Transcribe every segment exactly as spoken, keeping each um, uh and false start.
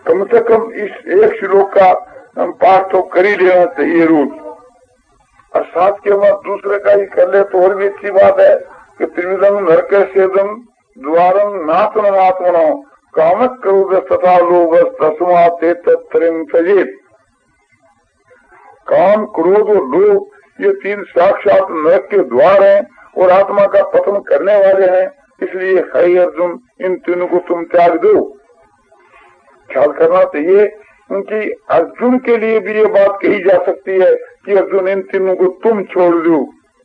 कम से कम इस एक श्लोक का हम पाठ तो कर ही लेना चाहिए रोज, और साथ के बाद दूसरे का ही कर ले तो और भी अच्छी बात है कि त्रिविधम नरक सेदम द्वारम नात्मनात्मनो कामक क्रोध तथा लोभ तस्मा ते तत्रिम सजेत। काम, क्रोध और लोभ ये तीन साक्षात नरक के द्वार हैं और आत्मा का पतन करने वाले हैं, इसलिए हे अर्जुन इन तीनों को तुम त्याग दो। ख्याल करना चाहिए क्योंकि अर्जुन के लिए भी ये बात कही जा सकती है कि अर्जुन इन तीनों को तुम छोड़ दो,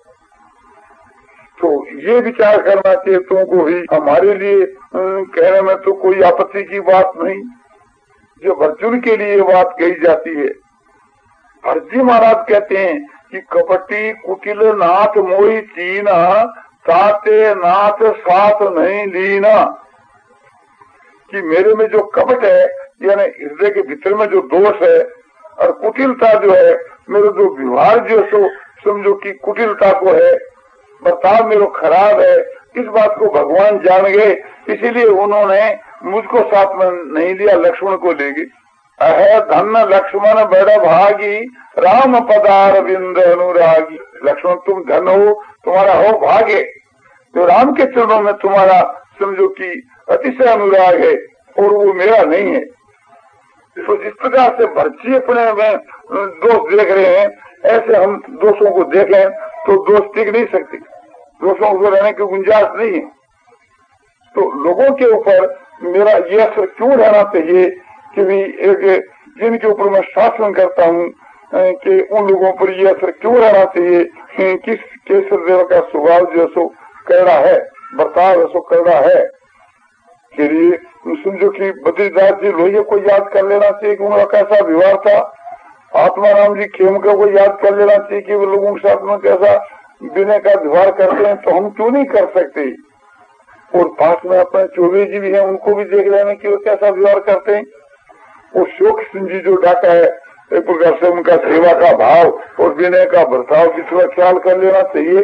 तो ये विचार करना चाहिए तुमको भी। हमारे लिए कहने में तो कोई आपत्ति की बात नहीं, जब अर्जुन के लिए ये बात कही जाती है। अर्जी महाराज कहते हैं कि कपटी कुटिल नाथ मोही चीना साते नाथ साथ नहीं लीना, कि मेरे में जो कपट है यानी हृदय के भीतर में जो दोष है और कुटिलता जो है, मेरा जो व्यवहार जो सो समझो कि कुटिलता को है, बर्ताव मेरा खराब है, इस बात को भगवान जान गए, इसीलिए उन्होंने मुझको साथ में नहीं लिया, लक्ष्मण को ले गए। अह धन लक्ष्मण बड़ भागी राम पदार बिंद अनुरागी। लक्ष्मण तुम धन हो, तुम्हारा हो भाग्य, जो राम के चरणों में तुम्हारा समझो कि अतिशय अनुराग है और वो मेरा नहीं है। तो जिस प्रकार से भर्ची अपने में दोष देख रहे हैं, ऐसे हम दोषों को देखें तो दोष टिक नहीं सकते, दोषों को रहने की गुंजाइश नहीं है। तो लोगों के ऊपर मेरा ये असर क्यों रहना चाहिए कि भी एक जिनके ऊपर मैं शासन करता हूँ कि उन लोगों पर ये असर क्यों रहना चाहिए, किस केसर देव का स्वभाव जो सो करना है, बर्ताव ऐसो करना है। फिर समझो कि बद्रीदास जी लोहिया को याद कर लेना चाहिए कि उनका कैसा व्यवहार था, आत्मा राम जी खेमका को याद कर लेना चाहिए कि वो लोगों के साथ में कैसा विनय का व्यवहार करते हैं, तो हम क्यों नहीं कर सकते। और पास में अपने चौबे जी भी हैं, उनको भी देख लेना कि वो कैसा व्यवहार करते हैं। और शोक सिंह जी जो डाका है, एक प्रकार से उनका सेवा का भाव और विनय का बर्ताव भी थोड़ा ख्याल कर लेना चाहिए।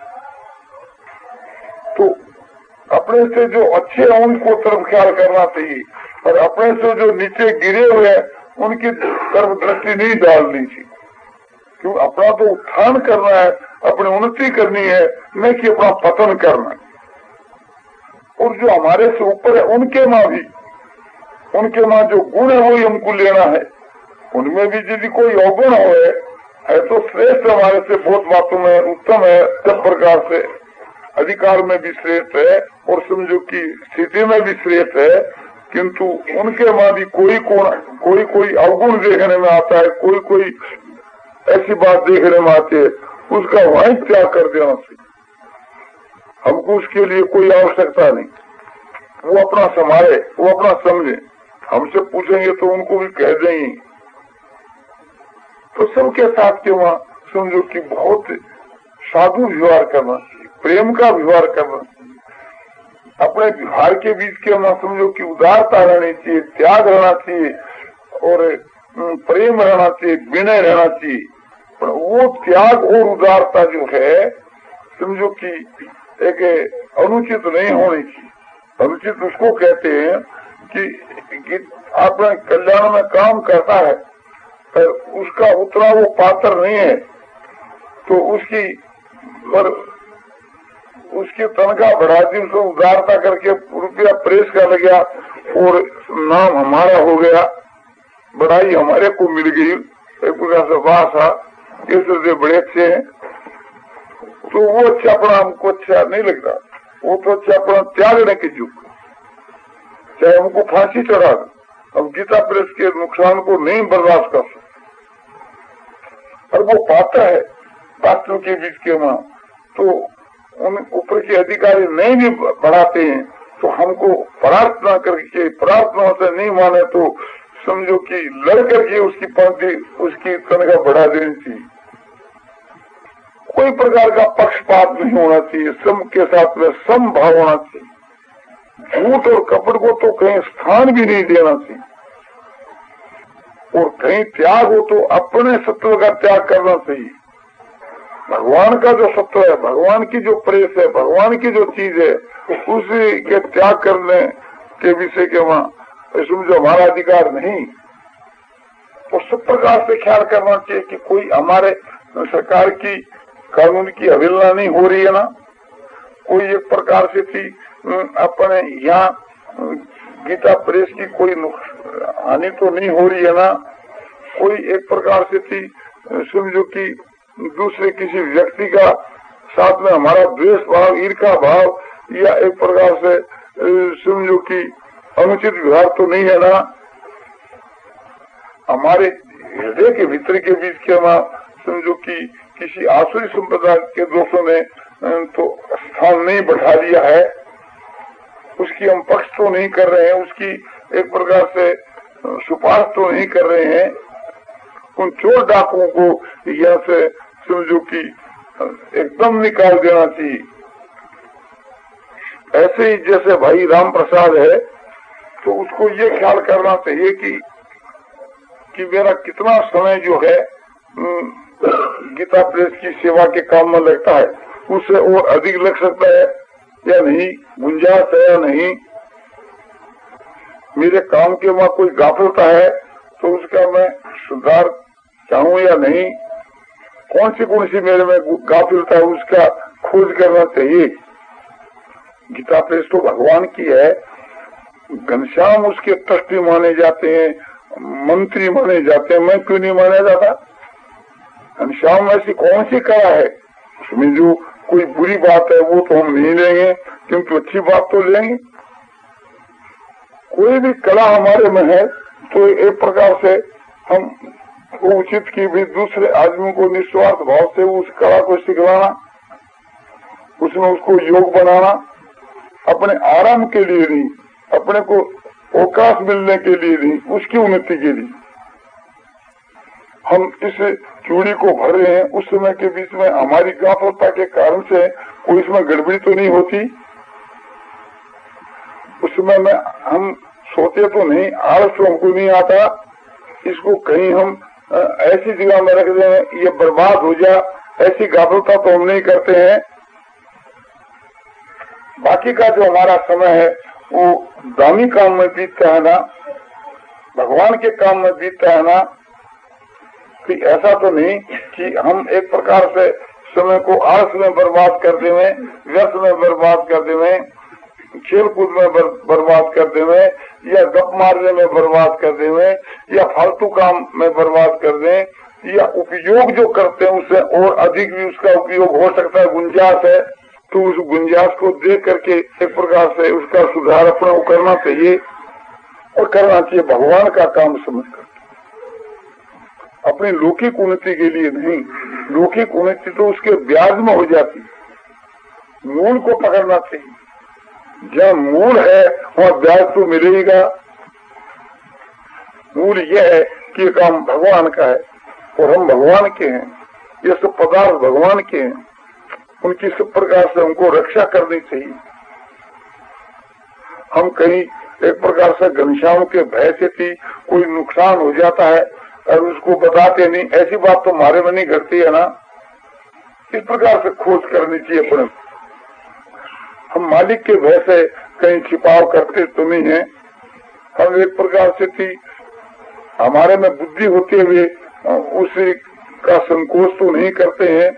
तो अपने से जो अच्छे हैं उनको तरफ ख्याल करना चाहिए, और अपने से जो नीचे गिरे हुए हैं उनकी तरफ दृष्टि नहीं डालनी चाहिए, क्यों अपना तो उत्थान करना है, अपनी उन्नति करनी है, न कि अपना पतन करना है। और जो हमारे से ऊपर है उनके माँ भी, उनके माँ जो गुण है वही हमको लेना है। उनमें भी यदि कोई अवगुण हो है तो श्रेष्ठ हमारे से बहुत बातों में उत्तम है, सब प्रकार से अधिकार में भी श्रेष्ठ है और समझो कि स्थिति में भी श्रेष्ठ है, किंतु उनके माँ भी कोई कोई कोई कोई अवगुण देखने में आता है, कोई कोई ऐसी बात देखने में आती है, उसका वहीं त्याग कर देना चाहिए। हमको उसके लिए कोई आवश्यकता नहीं, वो अपना संभाले, वो अपना समझे। हमसे पूछेंगे तो उनको भी कह देंगे। तो सबके साथ के वहाँ समझो कि बहुत साधु व्यवहार करना चाहिए, प्रेम का व्यवहार करना चाहिए। अपने व्यवहार के बीच के वहाँ समझो कि उदारता रहनी चाहिए, त्याग रहना चाहिए और प्रेम रहना चाहिए, विनय रहना चाहिए। पर वो त्याग और उदारता जो है समझो कि एक अनुचित नहीं होनी चाहिए। अनुचित उसको कहते हैं कि, कि अपने कल्याण में काम करता है पर उसका उतना वो पात्र नहीं है, तो उसकी पर उसकी तनख्वाह बढ़ा दी, उसको उदारता करके रुपया प्रेस कर गया और नाम हमारा हो गया, बढ़ाई हमारे को मिल गई, एक प्रकार से वाह इस से बड़े अच्छे हैं, तो वो अच्छा अपना हमको अच्छा नहीं लगता। वो तो अच्छा अपना त्यागने के युग, चाहे हमको फांसी चढ़ा दो, अब गीता प्रेस के नुकसान को नहीं बर्दाश्त कर सकते। और वो पात्र है पात्रों के बीच के वहां, तो उन ऊपर के अधिकारी नहीं भी बढ़ाते हैं तो हमको प्रार्थना करके, प्रार्थना से नहीं माने तो समझो कि लड़ करके उसकी पंक्ति उसकी तनख्वाह बढ़ा देनी चाहिए। कोई प्रकार का पक्षपात नहीं होना चाहिए, सबके साथ में समभाव होना चाहिए। झूठ और कपट को तो कहीं स्थान भी नहीं देना चाहिए, और कहीं त्याग हो तो अपने सत्व का त्याग करना चाहिए। भगवान का जो सत्व है, भगवान की जो प्रेस है, भगवान की जो चीज है, उसी के त्याग करने के विषय के वहाँ इसमें जो हमारा अधिकार नहीं, तो सब प्रकार से ख्याल करना चाहिए कि कोई हमारे सरकार की कानून की अवहेलना नहीं हो रही है ना, कोई एक प्रकार से थी अपने यहाँ गीता प्रेस की कोई हानि तो नहीं हो रही है ना, कोई एक प्रकार से थी समझो कि दूसरे किसी व्यक्ति का साथ में हमारा द्वेष भाव, ईर्ष्या भाव या एक प्रकार से समझो कि अनुचित व्यवहार तो नहीं है ना, हमारे हृदय के भीतर के बीच के हम समझो कि किसी आसुरी संप्रदाय के दोषों ने तो स्थान नहीं बैठा दिया है, उसकी हम पक्ष तो नहीं कर रहे हैं, उसकी एक प्रकार से सुपारिश तो नहीं कर रहे हैं। उन चोर डाकुओं को यहाँ से समझो कि एकदम निकाल देना चाहिए। ऐसे ही जैसे भाई राम प्रसाद है, तो उसको ये ख्याल करना चाहिए कि कि मेरा कितना समय जो है गीता प्रेस की सेवा के काम में लगता है, उससे और अधिक लग सकता है या नहीं, गुंजाइश है या नहीं, मेरे काम के वहाँ कोई गाफिलता है तो उसका मैं सुधार चाहूँ या नहीं, कौन सी कौन सी मेरे में गाफिलता है उसका खोज करना चाहिए। गीता प्रेस तो भगवान की है, घनश्याम उसके ट्रस्टी माने जाते हैं, मंत्री माने जाते हैं, मैं क्यों नहीं माना जाता। घनश्याम ऐसी कौन सी कला है, उसमें जो कोई बुरी बात है वो तो हम नहीं लेंगे, किंतु अच्छी बात तो लेंगे। कोई भी कला हमारे में है तो एक प्रकार से हम उचित की भी दूसरे आदमी को निस्वार्थ भाव से उस कला को सिखलाना, उसमें उसको योग बनाना, अपने आराम के लिए नहीं, अपने को अवकाश मिलने के लिए नहीं, उसकी उन्नति के लिए हम इस चूड़ी को भर रहे हैं। उस समय के बीच में हमारी गाफलता के कारण से कोई इसमें गड़बड़ी तो नहीं होती। उस समय में हम सोते तो नहीं, आलस तो हमको नहीं आता, इसको कहीं हम ऐसी जगह में रख दें ये बर्बाद हो जाए, ऐसी गाफलता तो हम नहीं करते हैं। बाकी का जो हमारा समय है वो दामी काम में बीतता है ना, भगवान के काम में बीतता है ना। कि ऐसा तो नहीं कि हम एक प्रकार से समय को आलस में बर्बाद कर देवे, व्यर्थ में बर्बाद कर देवे, खेल कूद में बर, बर्बाद कर देवे, या गप मारने में बर्बाद कर देवे, या फालतू काम में बर्बाद कर दें, या उपयोग जो करते हैं उससे और अधिक भी उसका उपयोग हो सकता है, गुंजाइश है, तो उस गुंजाइश को देख करके एक प्रकार से उसका सुधार अपना करना चाहिए और करना चाहिए भगवान का काम समझकर, अपनी लौकिक उन्नति के लिए नहीं। लौकिक उन्नति तो उसके ब्याज में हो जाती, मूल को पकड़ना चाहिए। जहाँ मूल है वहाँ ब्याज तो मिलेगा। मूल यह है कि ये काम भगवान का है और हम भगवान के हैं, ये सब पदार्थ भगवान के हैं, उनकी सब प्रकार से हमको रक्षा करनी चाहिए। हम कहीं एक प्रकार से घनश्याम के भय से थी कोई नुकसान हो जाता है और उसको बताते नहीं, ऐसी बात तो हमारे में नहीं घटती है ना। इस प्रकार से खोज करनी चाहिए अपने। हम मालिक के भय से कहीं छिपाव करते तो नहीं है। हम एक प्रकार से थी हमारे में बुद्धि होते हुए उसी का संकोच तो नहीं करते हैं।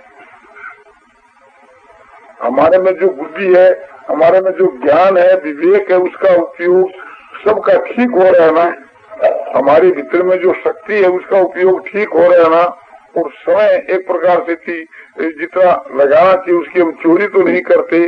हमारे में जो बुद्धि है, हमारे में जो ज्ञान है, विवेक है, उसका उपयोग सबका ठीक हो रहा है ना। हमारे भीतर में जो शक्ति है उसका उपयोग ठीक हो रहा है ना। और समय एक प्रकार से थी जितना लगाना चाहिए उसकी हम चोरी तो नहीं करते,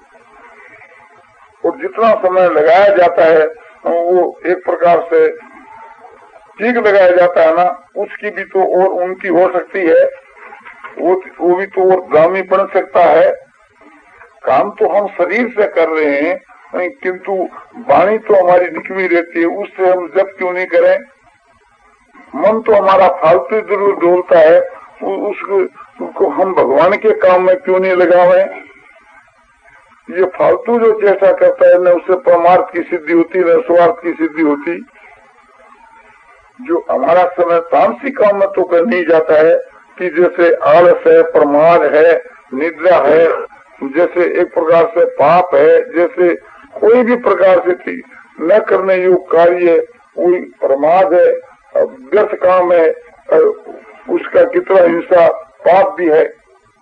और जितना समय लगाया जाता है वो एक प्रकार से ठीक लगाया जाता है ना, उसकी भी तो और उन्नति हो सकती है, वो वो भी तो और दामी बन सकता है। काम तो हम शरीर से कर रहे हैं, किंतु वाणी तो हमारी निकमी रहती है, उससे हम जब क्यों नहीं करें। मन तो हमारा फालतू जरूर डोलता है, उसको, उसको हम भगवान के काम में क्यों नहीं लगावे। ये फालतू जो चेष्टा करता है न उससे परमार्थ की सिद्धि होती न स्वार्थ की सिद्धि होती। जो हमारा समय तामसिक काम में तो कर नहीं जाता है कि जैसे आलस है, प्रमाद है, निद्रा है, जैसे एक प्रकार से पाप है, जैसे कोई भी प्रकार से थी न करने योग्य कार्य कोई प्रमाद है, व्यर्थ काम है, उसका कितना हिंसा पाप भी है।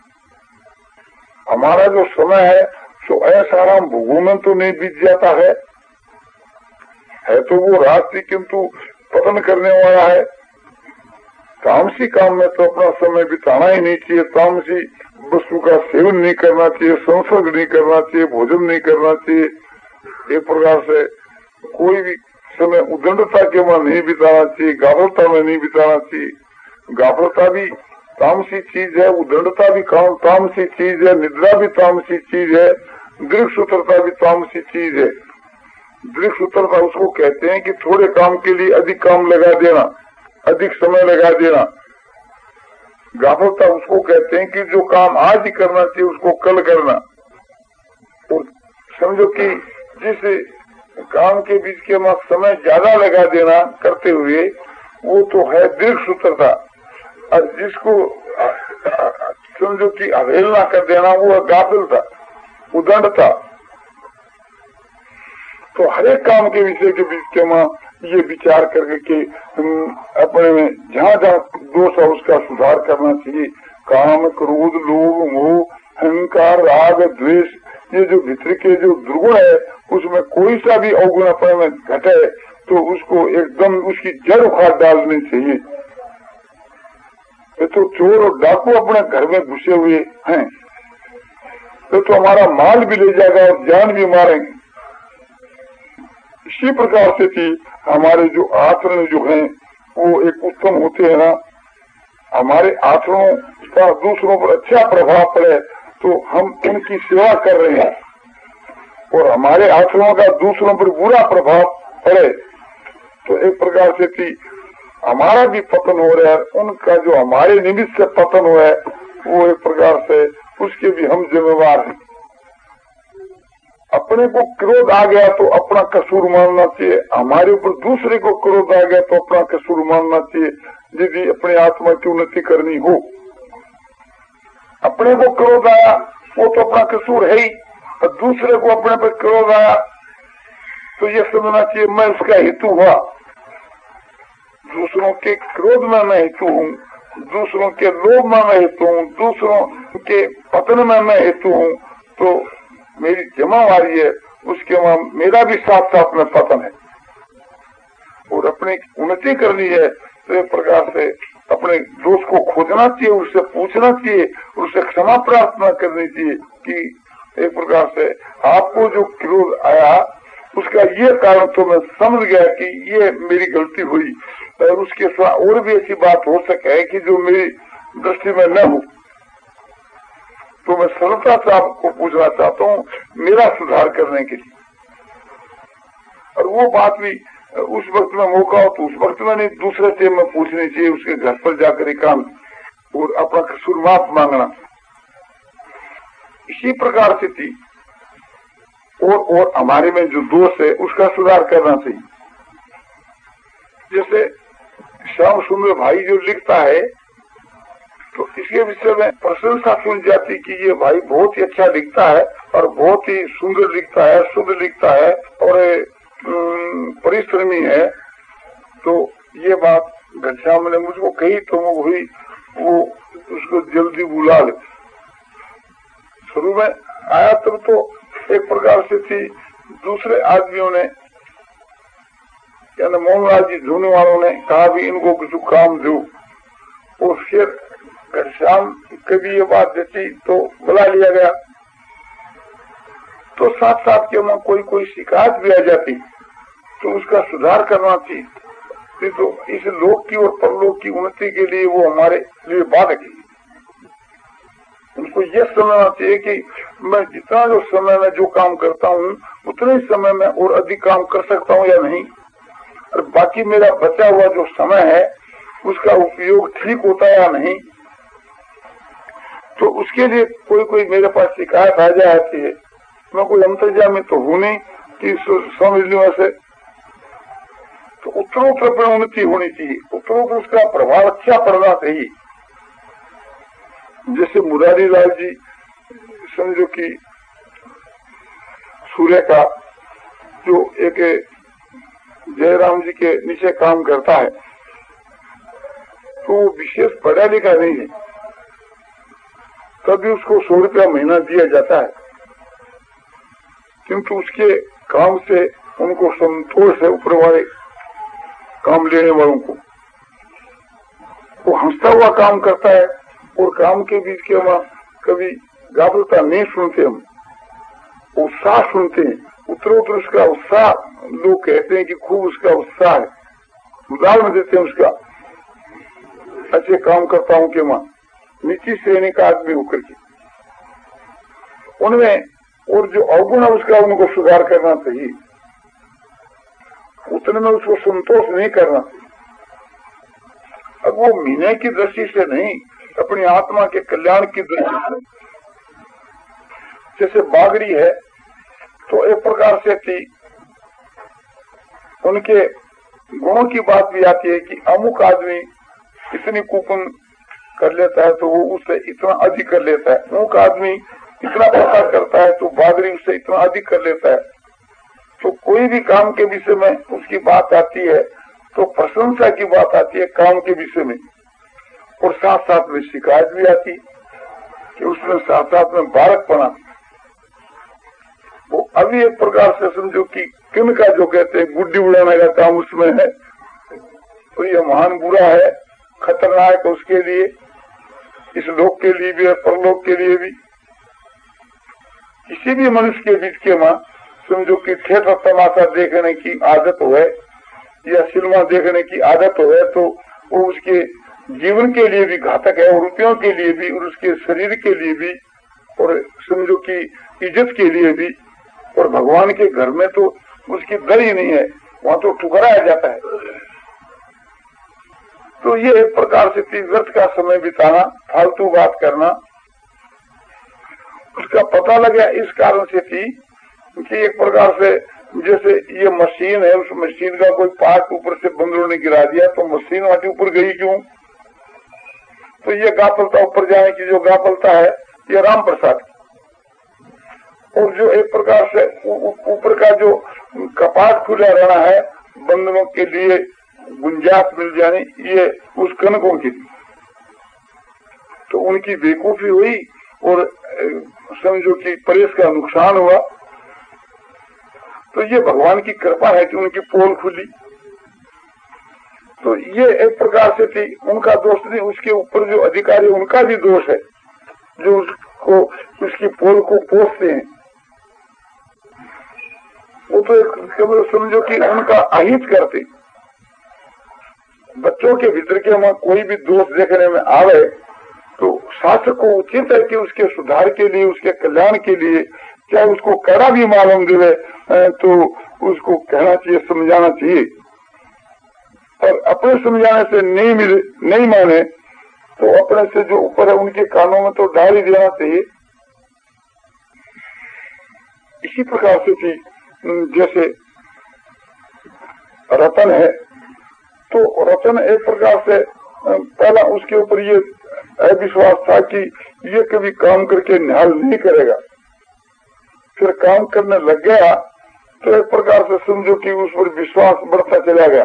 हमारा जो समय है सो ऐसा आराम भोगों में तो नहीं बीत जाता है, है तो वो रात्रि किंतु पतन करने वाला है। तामसी काम में तो अपना समय बिताना ही नहीं चाहिए, तामसी वस्तु का सेवन नहीं करना चाहिए, संसर्ग नहीं करना चाहिए, भोजन नहीं करना चाहिए। एक प्रकार से कोई भी समय उदंडता के वहां नहीं बिताना चाहिए, गाफलता में नहीं बिताना चाहिए। गाफलता भी तामसी चीज है, उदंडता भी काम तामसी चीज है, निद्रा भी तामसी चीज है, दीर्घ सूत्रता भी तामसी चीज है। दीर्घ सूत्रता उसको कहते हैं कि थोड़े काम के लिए अधिक काम लगा देना, अधिक समय लगा देना। गाफलता उसको कहते हैं कि जो काम आज ही करना चाहिए उसको कल करना। और समझो कि जिस काम के बीच के में समय ज्यादा लगा देना करते हुए, वो तो है दीर्घ सूत्रता। और जिसको समझो कि अवहेलना कर देना, वो है गाफलता, उदंडता। तो हर एक काम के विषय के बीच के मां ये विचार करके कि अपने में जहाँ जहाँ दोष है उसका सुधार करना चाहिए। काम, क्रोध, लोभ, मोह, अहंकार, राग, द्वेष, ये जो भीतर के जो दुर्गुण है उसमें कोई सा भी अवगुण अपने में घटे तो उसको एकदम उसकी जड़ उखाड़ डालनी चाहिए। ये तो चोर और डाकू अपने घर में घुसे हुए हैं, ये तो हमारा माल भी ले जाएगा और जान भी मारेंगे। इसी प्रकार से थी हमारे जो आचरण जो हैं वो एक उत्तम होते हैं ना, हमारे आचरणों का दूसरों पर अच्छा प्रभाव पड़े तो हम उनकी सेवा कर रहे हैं, और हमारे आचरणों का दूसरों पर बुरा प्रभाव पड़े तो एक प्रकार से थी हमारा भी पतन हो रहा है, उनका जो हमारे निमित्त से पतन हुआ है वो एक प्रकार से उसके भी हम जिम्मेवार हैं। अपने को क्रोध आ गया तो अपना कसूर मानना चाहिए, हमारे ऊपर दूसरे को क्रोध आ गया तो अपना कसूर मानना चाहिए। यदि अपनी आत्मा की उन्नति करनी हो, अपने को क्रोध आया वो तो अपना कसूर है ही, और दूसरे को अपने पर क्रोध आया तो ये समझना चाहिए मैं उसका हेतु हुआ। दूसरों के क्रोध में मैं हेतु हूँ, दूसरों के लोभ में मैं हेतु हूँ, दूसरों के पतन में मैं हेतु हूँ, तो मेरी जमावारी है उसके वहां मेरा भी साथ साथ में पतन है। और अपनी उन्नति करनी है तो एक प्रकार से अपने दोस्त को खोजना चाहिए, उससे पूछना चाहिए, उससे क्षमा प्रार्थना करनी चाहिए कि एक प्रकार से आपको जो क्रोध आया उसका ये कारण तो मैं समझ गया कि ये मेरी गलती हुई, और उसके साथ और भी ऐसी बात हो सके कि जो मेरी दृष्टि में न हो, तो मैं सरलता से आपको पूछना चाहता हूँ मेरा सुधार करने के लिए। और वो बात भी उस वक्त में मौका हो तो उस वक्त में नहीं, दूसरे से में पूछनी चाहिए, उसके घर पर जाकर एकांत और अपना कसूर माफ मांगना। इसी प्रकार से थी और और हमारे में जो दोष है उसका सुधार करना चाहिए। जैसे श्याम सुंदर भाई जो लिखता है तो इसके विषय में प्रशंसा सुन जाती कि ये भाई बहुत ही अच्छा लिखता है और बहुत ही सुंदर लिखता है, शुद्ध लिखता है और परिश्रमी है। तो ये बात घनश्याम ने मुझको कही तो वो हुई, वो उसको जल्दी बुला ले। शुरू में आया तब तो एक प्रकार से थी, दूसरे आदमियों ने यानी मोहनलाल जी धोने वालों ने कहा भी इनको कुछ काम दो, और फिर घनश्याम कभी ये बात देती तो बुला लिया गया। तो साथ साथ के वहां कोई कोई शिकायत भी आ जाती तो उसका सुधार करना चाहिए। तो इस लोक की और परलोक की उन्नति के लिए वो हमारे लिए बाधक है। उनको ये समझना चाहिए कि मैं जितना जो समय में जो काम करता हूँ उतने समय में और अधिक काम कर सकता हूँ या नहीं, और बाकी मेरा बचा हुआ जो समय है उसका उपयोग ठीक होता है या नहीं। तो उसके लिए कोई कोई मेरे पास शिकायत आ जाती है, मैं कोई अंतर्जामी तो हूं नहीं कि समझ लूं ऐसे। तो उत्तरोत्तर पर उन्नति होनी चाहिए, उत्तरोत्तर उसका प्रभाव अच्छा पड़ना चाहिए। जैसे मुरारी लाल जी समझो कि सूर्य का जो एक जयराम जी के नीचे काम करता है तो वो विशेष पढ़ा लिखा नहीं है, तभी उसको सौ रुपया महीना दिया जाता है, किंतु उसके काम से उनको संतोष है। ऊपर वाले काम लेने वालों को वो हंसता हुआ काम करता है और काम के बीच के वहां कभी गाफलता नहीं सुनते, हम उत्साह सुनते हैं। उत्तरोत्तर उसका उत्साह, लोग कहते हैं कि खूब उसका उत्साह है, उदाहरण देते हैं उसका। अच्छे काम करता हूं कि मां नीची श्रेणी का आदमी होकर के उनमें और जो अवगुण है उसका उनको सुधार करना चाहिए, उतने में उसको संतोष नहीं करना चाहिए। अब वो महीने की दृष्टि से नहीं, अपनी आत्मा के कल्याण की दृष्टि से। जैसे बागड़ी है तो एक प्रकार से थी, उनके गुणों की बात भी आती है कि अमुक आदमी इतनी कूपन कर लेता है तो वो उससे इतना अधिक कर लेता है, अमुक आदमी इतना पैसा करता है तो बागड़ी उससे इतना अधिक कर लेता है। तो कोई भी काम के विषय में उसकी बात आती है तो प्रशंसा की बात आती है काम के विषय में, और साथ साथ में शिकायत भी आती कि उसमें साथ साथ में बालकपना। वो अभी एक प्रकार से समझो कि किन का जो कहते हैं गुड्डी उड़ाने का काम उसमें है, तो ये महान बुरा है, खतरनाक है उसके लिए, इस लोक के लिए भी और परलोक के लिए भी। किसी भी मनुष्य के बीच के मां समझो कि थिएटर तमाशा देखने की आदत हो या सिनेमा देखने की आदत हो तो वो उसके जीवन के लिए भी घातक है, और रुपयों के लिए भी, और उसके शरीर के लिए भी, और समझो कि इज्जत के लिए भी। और भगवान के घर में तो उसकी दर ही नहीं है, वहां तो ठुकराया जाता है। तो ये एक प्रकार से व्यर्थ का समय बिताना, फालतू बात करना, उसका पता लगा इस कारण से थी कि एक प्रकार से जैसे ये मशीन है, उस मशीन का कोई पार्ट ऊपर से बंदरों ने गिरा दिया तो मशीन वहां ऊपर गई क्यों? तो ये गाफलता ऊपर जाने की जो गाफलता है ये राम प्रसाद की, और जो एक प्रकार से ऊपर का जो कपाट खुला रहना है बंदरों के लिए गुंजाइश मिल जाने, ये उस कनकों की थी। तो उनकी बेवकूफी हुई और समझो कि प्रेस का नुकसान हुआ। तो ये भगवान की कृपा है कि उनकी पोल खुली। तो ये एक प्रकार से थी, उनका दोष नहीं, उसके ऊपर जो अधिकारी उनका भी दोष है जो उसको उसकी पोल को पोसते हैं। वो तो एक समझो कि उनका अहित करते। बच्चों के भीतर के वहां कोई भी दोष देखने में आवे तो शासक को उचित है कि उसके सुधार के लिए, उसके कल्याण के लिए, चाहे उसको कड़ा भी मालूम दिले तो उसको कहना चाहिए, समझाना चाहिए। और अपने समझाने से नहीं मिले, नहीं माने तो अपने से जो ऊपर है उनके कानों में तो डाल ही देना चाहिए। इसी प्रकार से थी, जैसे रतन है तो रतन एक प्रकार से पहला उसके ऊपर ये अविश्वास था कि ये कभी काम करके निहाल नहीं करेगा। फिर काम करने लग गया तो एक प्रकार से समझो कि उस पर विश्वास बढ़ता चला गया।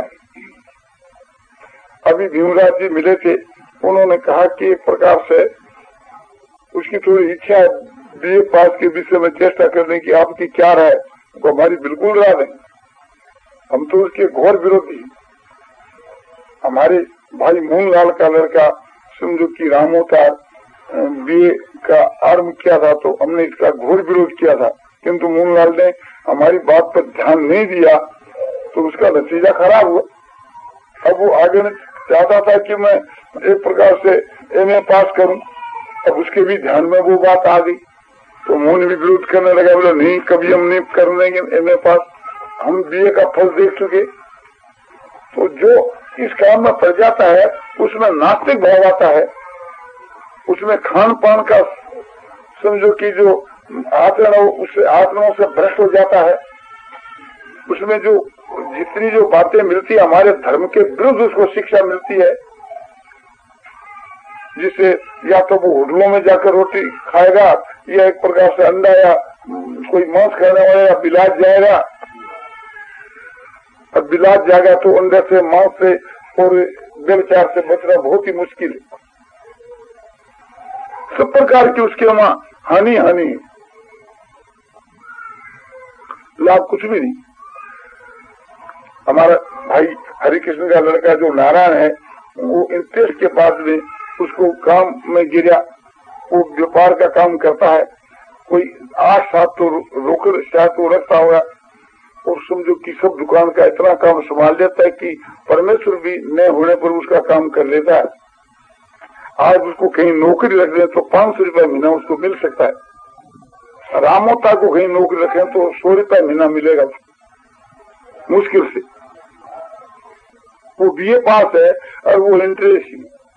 अभी भीमराज जी मिले थे, उन्होंने कहा कि एक प्रकार से उसकी थोड़ी इच्छा है बीए पास के विषय में चेष्टा करने की, आपकी क्या राय? तो हमारी बिल्कुल राय नहीं, हम तो उसके घोर विरोधी। हमारे भाई मूनलाल का लड़का समझो कि रामोतार बीए का आरंभ किया था तो हमने इसका घोर विरोध किया था, किंतु मूनलाल ने हमारी बात पर ध्यान नहीं दिया तो उसका नतीजा खराब हुआ। अब वो आगे चाहता था कि मैं एक प्रकार से एमए पास करूं, अब उसके भी ध्यान में वो बात आ गई तो मोहन भी विरोध करने लगा, बोला नहीं कभी हम नहीं कर लेंगे एमए पास, हम बीए का फल देख चुके। तो जो इस काम में पड़ जाता है उसमें नास्तिक भाव आता है, उसमें खान पान का समझो कि जो आचरण उससे आचरणों से भ्रष्ट हो जाता है, उसमें जो जितनी जो बातें मिलती है हमारे धर्म के विरुद्ध उसको शिक्षा मिलती है, जिससे या तो वो होटलों में जाकर रोटी खाएगा या एक प्रकार से अंडा या कोई मांस खाने वाला या बिलाज जाएगा। अब बिलाज जाएगा तो अंदर से मौत से और व्यभिचार से बचना बहुत ही मुश्किल है। सब प्रकार की उसके वहां हानि हानि है, लाभ कुछ भी नहीं। हमारा भाई हरिकृष्ण का लड़का जो नारायण है, वो इंटरेस्ट के बाद में उसको काम में गिरा, वो व्यापार का काम करता है, कोई आठ सात तो रोकड़ शायद वो रखता होगा, और समझो कि सब दुकान का इतना काम संभाल लेता है कि परमेश्वर भी न होने पर उसका काम कर लेता है। आज उसको कहीं नौकरी रख दें तो पांच सौ रुपया महीना उसको मिल सकता है। रामोता को कहीं नौकरी रखें तो सौ रुपया महीना मिलेगा मुश्किल से। वो बीए पास है और वो इंटरेस्ट,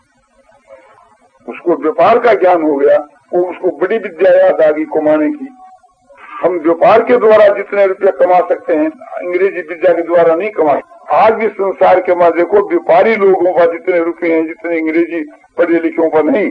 उसको व्यापार का ज्ञान हो गया, वो उसको बड़ी विद्या याद आ गई कमाने की। हम व्यापार के द्वारा जितने रुपया कमा सकते हैं, अंग्रेजी विद्या के द्वारा नहीं कमा। आज भी संसार के मां देखो, व्यापारी लोगों का जितने रुपये हैं जितने अंग्रेजी पढ़े लिखों पर नहीं।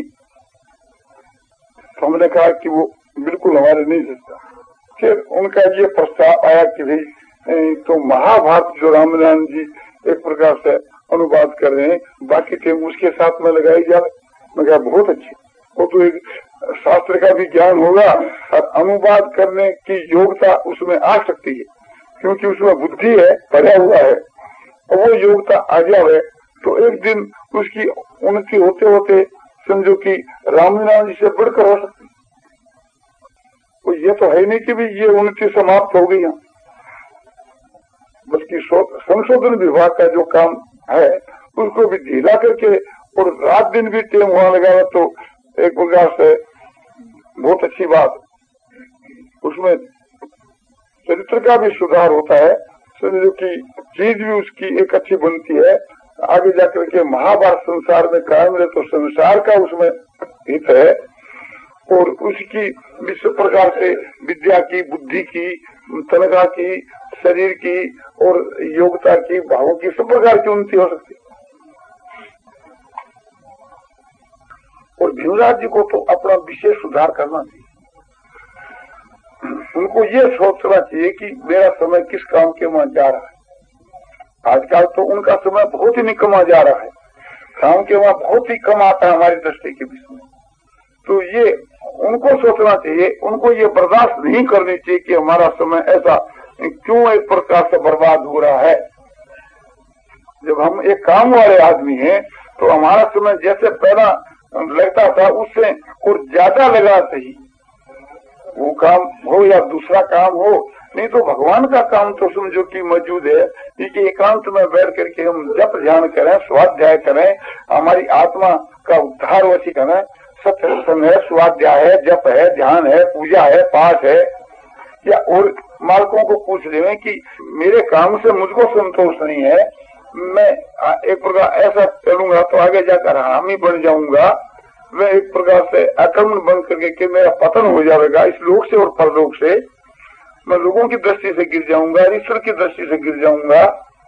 तो हमने कहा कि वो बिल्कुल हमारे नहीं सकता। फिर उनका ये प्रस्ताव आया कि भाई तो महाभारत जो रामनारायण जी एक प्रकार से अनुवाद कर रहे हैं, बाकी टीम उसके साथ में लगाई जाए। मैं कहा बहुत अच्छी, वो तो एक शास्त्र का भी ज्ञान होगा और अनुवाद करने की योग्यता उसमें आ सकती है, क्योंकि उसमें बुद्धि है, पढ़ा हुआ है, और वो योग्यता आ जाए तो एक दिन उसकी उन्नति होते होते समझो कि रामनारायण जी से बढ़कर हो सकती। तो ये तो है नहीं कि भी ये उन्नति समाप्त हो गई, बल्कि संशोधन विभाग का जो काम है उसको भी ढीला करके और रात दिन भी टेम वहां लगा तो एक प्रकार से बहुत अच्छी बात। उसमें चरित्र का भी सुधार होता है, समझो कि चीज भी उसकी एक अच्छी बनती है। आगे जाकर के महाभारत संसार में कायम रहे तो संसार का उसमें हित है, और उसकी विश्व प्रकार से विद्या की, बुद्धि की, तनखा की, शरीर की और योग्यता की, भावों की सब प्रकार की उन्नति हो सकती है। और भीमराज जी को तो अपना विशेष सुधार करना चाहिए। उनको ये सोचना चाहिए कि मेरा समय किस काम के वहां जा रहा है। आजकल तो उनका समय बहुत ही निकम्मा जा रहा है, काम के वहां बहुत ही कम आता है हमारी दृष्टि के बीच में। तो ये उनको सोचना चाहिए, उनको ये बर्दाश्त नहीं करनी चाहिए कि हमारा समय ऐसा क्यों एक प्रकार से बर्बाद हो रहा है। जब हम एक काम वाले आदमी हैं तो हमारा समय जैसे पहला लगता था उससे और ज्यादा लगा चाहिए, वो काम हो या दूसरा काम हो। नहीं तो भगवान का काम तो समझो कि मौजूद है कि एकांत में बैठ करके हम जप ध्यान करें, स्वाध्याय करें, हमारी आत्मा का उद्धार वैसी करें। सत्संग है, स्वाध्याय है, जप है, ध्यान है, पूजा है, पाठ है, या और मालकों को पूछ ले कि मेरे काम से मुझको संतोष नहीं है, मैं एक प्रकार ऐसा चलूंगा तो आगे जाकर हामी बन जाऊंगा, मैं एक प्रकार से आक्रमण बन करके कि मेरा पतन हो जाएगा इस लोक से और परलोक से, मैं लोगों की दृष्टि से गिर जाऊंगा, ईश्वर की दृष्टि से गिर जाऊंगा।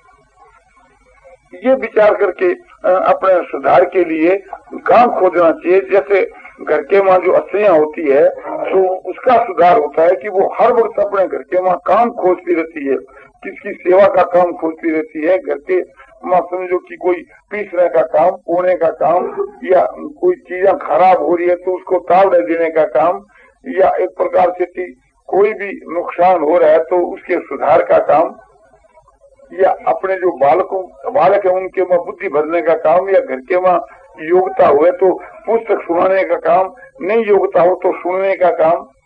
ये विचार करके अपने सुधार के लिए काम खोजना चाहिए। जैसे घर के माँ जो स्त्रियां होती है तो उसका सुधार होता है कि वो हर वक्त अपने घर के माँ काम खोजती रहती है, किसकी सेवा का काम खोजती रहती है। घर के माँ समझो कि कोई पीसने का काम, पोने का काम, या कोई चीजें खराब हो रही है तो उसको ताल देने का काम, या एक प्रकार से कोई भी नुकसान हो रहा है तो उसके सुधार का काम, या अपने जो बालकों बालक है उनके वहाँ बुद्धि भरने का काम, या घर के वहाँ योग्यता हुए तो पुस्तक सुनाने का काम, नहीं योग्यता हो तो सुनने का काम।